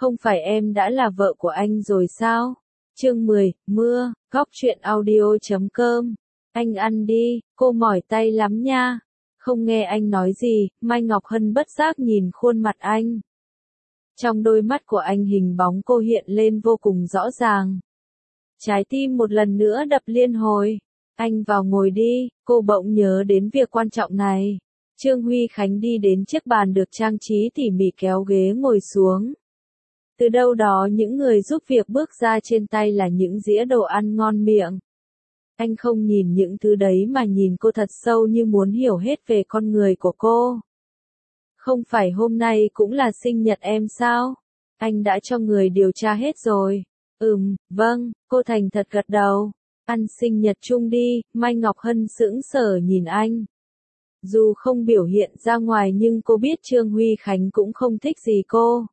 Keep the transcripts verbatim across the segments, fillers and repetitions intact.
Không phải em đã là vợ của anh rồi sao? Chương mười, mưa, góc truyện audio chấm com. Anh ăn đi, cô mỏi tay lắm nha. Không nghe anh nói gì, Mai Ngọc Hân bất giác nhìn khuôn mặt anh. Trong đôi mắt của anh hình bóng cô hiện lên vô cùng rõ ràng. Trái tim một lần nữa đập liên hồi. Anh vào ngồi đi, cô bỗng nhớ đến việc quan trọng này. Trương Huy Khánh đi đến chiếc bàn được trang trí tỉ mỉ kéo ghế ngồi xuống. Từ đâu đó những người giúp việc bước ra, trên tay là những dĩa đồ ăn ngon miệng. Anh không nhìn những thứ đấy mà nhìn cô thật sâu, như muốn hiểu hết về con người của cô. Không phải hôm nay cũng là sinh nhật em sao? Anh đã cho người điều tra hết rồi. Ừm, vâng, cô thành thật gật đầu. Ăn sinh nhật chung đi, Mai Ngọc Hân sững sờ nhìn anh. Dù không biểu hiện ra ngoài nhưng cô biết Trương Huy Khánh cũng không thích gì cô.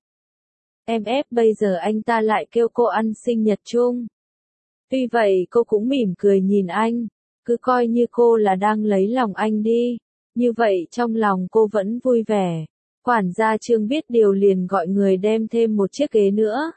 Em ép bây giờ anh ta lại kêu cô ăn sinh nhật chung. Tuy vậy cô cũng mỉm cười nhìn anh, cứ coi như cô là đang lấy lòng anh đi. Như vậy trong lòng cô vẫn vui vẻ. Quản gia Trương biết điều liền gọi người đem thêm một chiếc ghế nữa.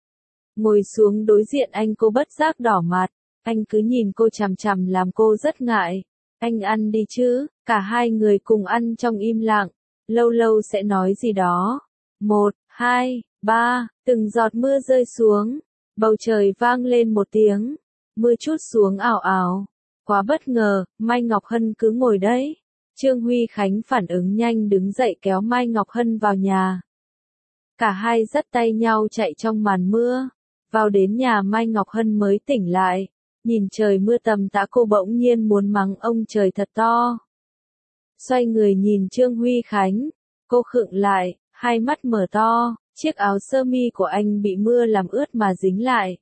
Ngồi xuống đối diện anh, cô bất giác đỏ mặt. Anh cứ nhìn cô chằm chằm làm cô rất ngại. Anh ăn đi chứ. Cả hai người cùng ăn trong im lặng. Lâu lâu sẽ nói gì đó. Một, hai, ba, từng giọt mưa rơi xuống. Bầu trời vang lên một tiếng. Mưa trút xuống ảo ảo. Quá bất ngờ, Mai Ngọc Hân cứ ngồi đấy. Trương Huy Khánh phản ứng nhanh đứng dậy kéo Mai Ngọc Hân vào nhà. Cả hai dắt tay nhau chạy trong màn mưa. Vào đến nhà Mai Ngọc Hân mới tỉnh lại. Nhìn trời mưa tầm tã, cô bỗng nhiên muốn mắng ông trời thật to. Xoay người nhìn Trương Huy Khánh. Cô khựng lại, hai mắt mở to. Chiếc áo sơ mi của anh bị mưa làm ướt mà dính lại.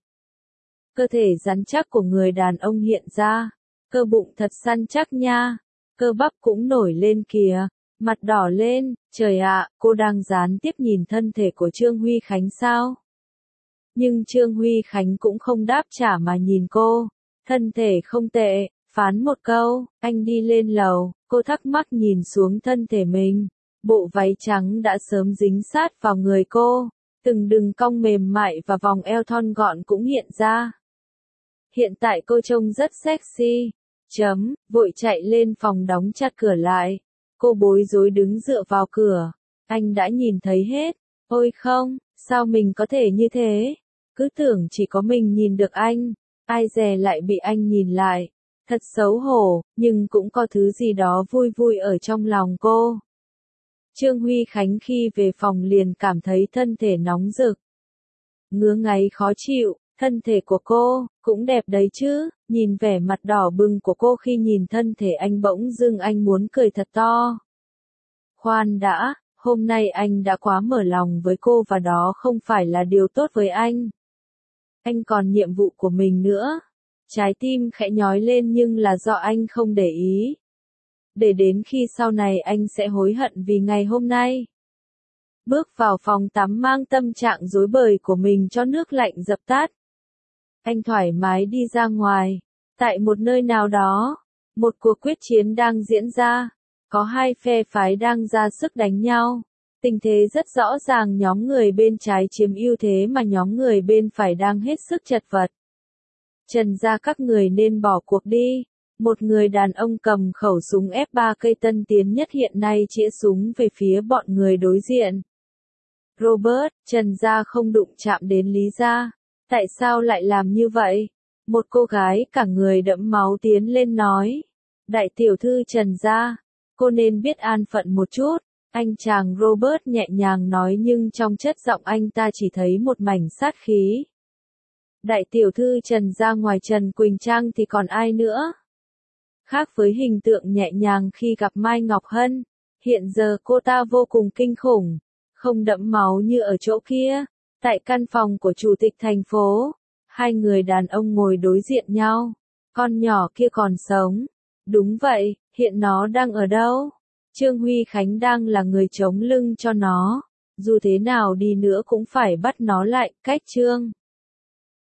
Cơ thể rắn chắc của người đàn ông hiện ra. Cơ bụng thật săn chắc nha. Cơ bắp cũng nổi lên kìa. Mặt đỏ lên. Trời ạ, cô đang gián tiếp nhìn thân thể của Trương Huy Khánh sao? Nhưng Trương Huy Khánh cũng không đáp trả mà nhìn cô. Thân thể không tệ, phán một câu. Anh đi lên lầu. Cô thắc mắc nhìn xuống thân thể mình. Bộ váy trắng đã sớm dính sát vào người cô. Từng đường cong mềm mại và vòng eo thon gọn cũng hiện ra. Hiện tại cô trông rất sexy. Chấm, vội chạy lên phòng đóng chặt cửa lại. Cô bối rối đứng dựa vào cửa. Anh đã nhìn thấy hết. Ôi không, sao mình có thể như thế? Cứ tưởng chỉ có mình nhìn được anh. Ai dè lại bị anh nhìn lại. Thật xấu hổ, nhưng cũng có thứ gì đó vui vui ở trong lòng cô. Trương Huy Khánh khi về phòng liền cảm thấy thân thể nóng rực. Ngứa ngáy khó chịu, thân thể của cô, cũng đẹp đấy chứ. Nhìn vẻ mặt đỏ bừng của cô khi nhìn thân thể anh, bỗng dưng anh muốn cười thật to. Khoan đã, hôm nay anh đã quá mở lòng với cô và đó không phải là điều tốt với anh. Anh còn nhiệm vụ của mình nữa. Trái tim khẽ nhói lên nhưng là do anh không để ý. Để đến khi sau này anh sẽ hối hận vì ngày hôm nay. Bước vào phòng tắm mang tâm trạng rối bời của mình cho nước lạnh dập tắt. Anh thoải mái đi ra ngoài. Tại một nơi nào đó, một cuộc quyết chiến đang diễn ra. Có hai phe phái đang ra sức đánh nhau. Tình thế rất rõ ràng, nhóm người bên trái chiếm ưu thế mà nhóm người bên phải đang hết sức chật vật. Trần gia các người nên bỏ cuộc đi. Một người đàn ông cầm khẩu súng ép ba cây tân tiến nhất hiện nay chĩa súng về phía bọn người đối diện. Robert, Trần gia không đụng chạm đến Lý gia. Tại sao lại làm như vậy? Một cô gái cả người đẫm máu tiến lên nói. Đại tiểu thư Trần gia, cô nên biết an phận một chút. Anh chàng Robert nhẹ nhàng nói nhưng trong chất giọng anh ta chỉ thấy một mảnh sát khí. Đại tiểu thư Trần gia ngoài Trần Quỳnh Trang thì còn ai nữa? Khác với hình tượng nhẹ nhàng khi gặp Mai Ngọc Hân, hiện giờ cô ta vô cùng kinh khủng, không đẫm máu như ở chỗ kia. Tại căn phòng của chủ tịch thành phố, hai người đàn ông ngồi đối diện nhau. Con nhỏ kia còn sống. Đúng vậy, hiện nó đang ở đâu? Trương Huy Khánh đang là người chống lưng cho nó. Dù thế nào đi nữa cũng phải bắt nó lại, cách Trương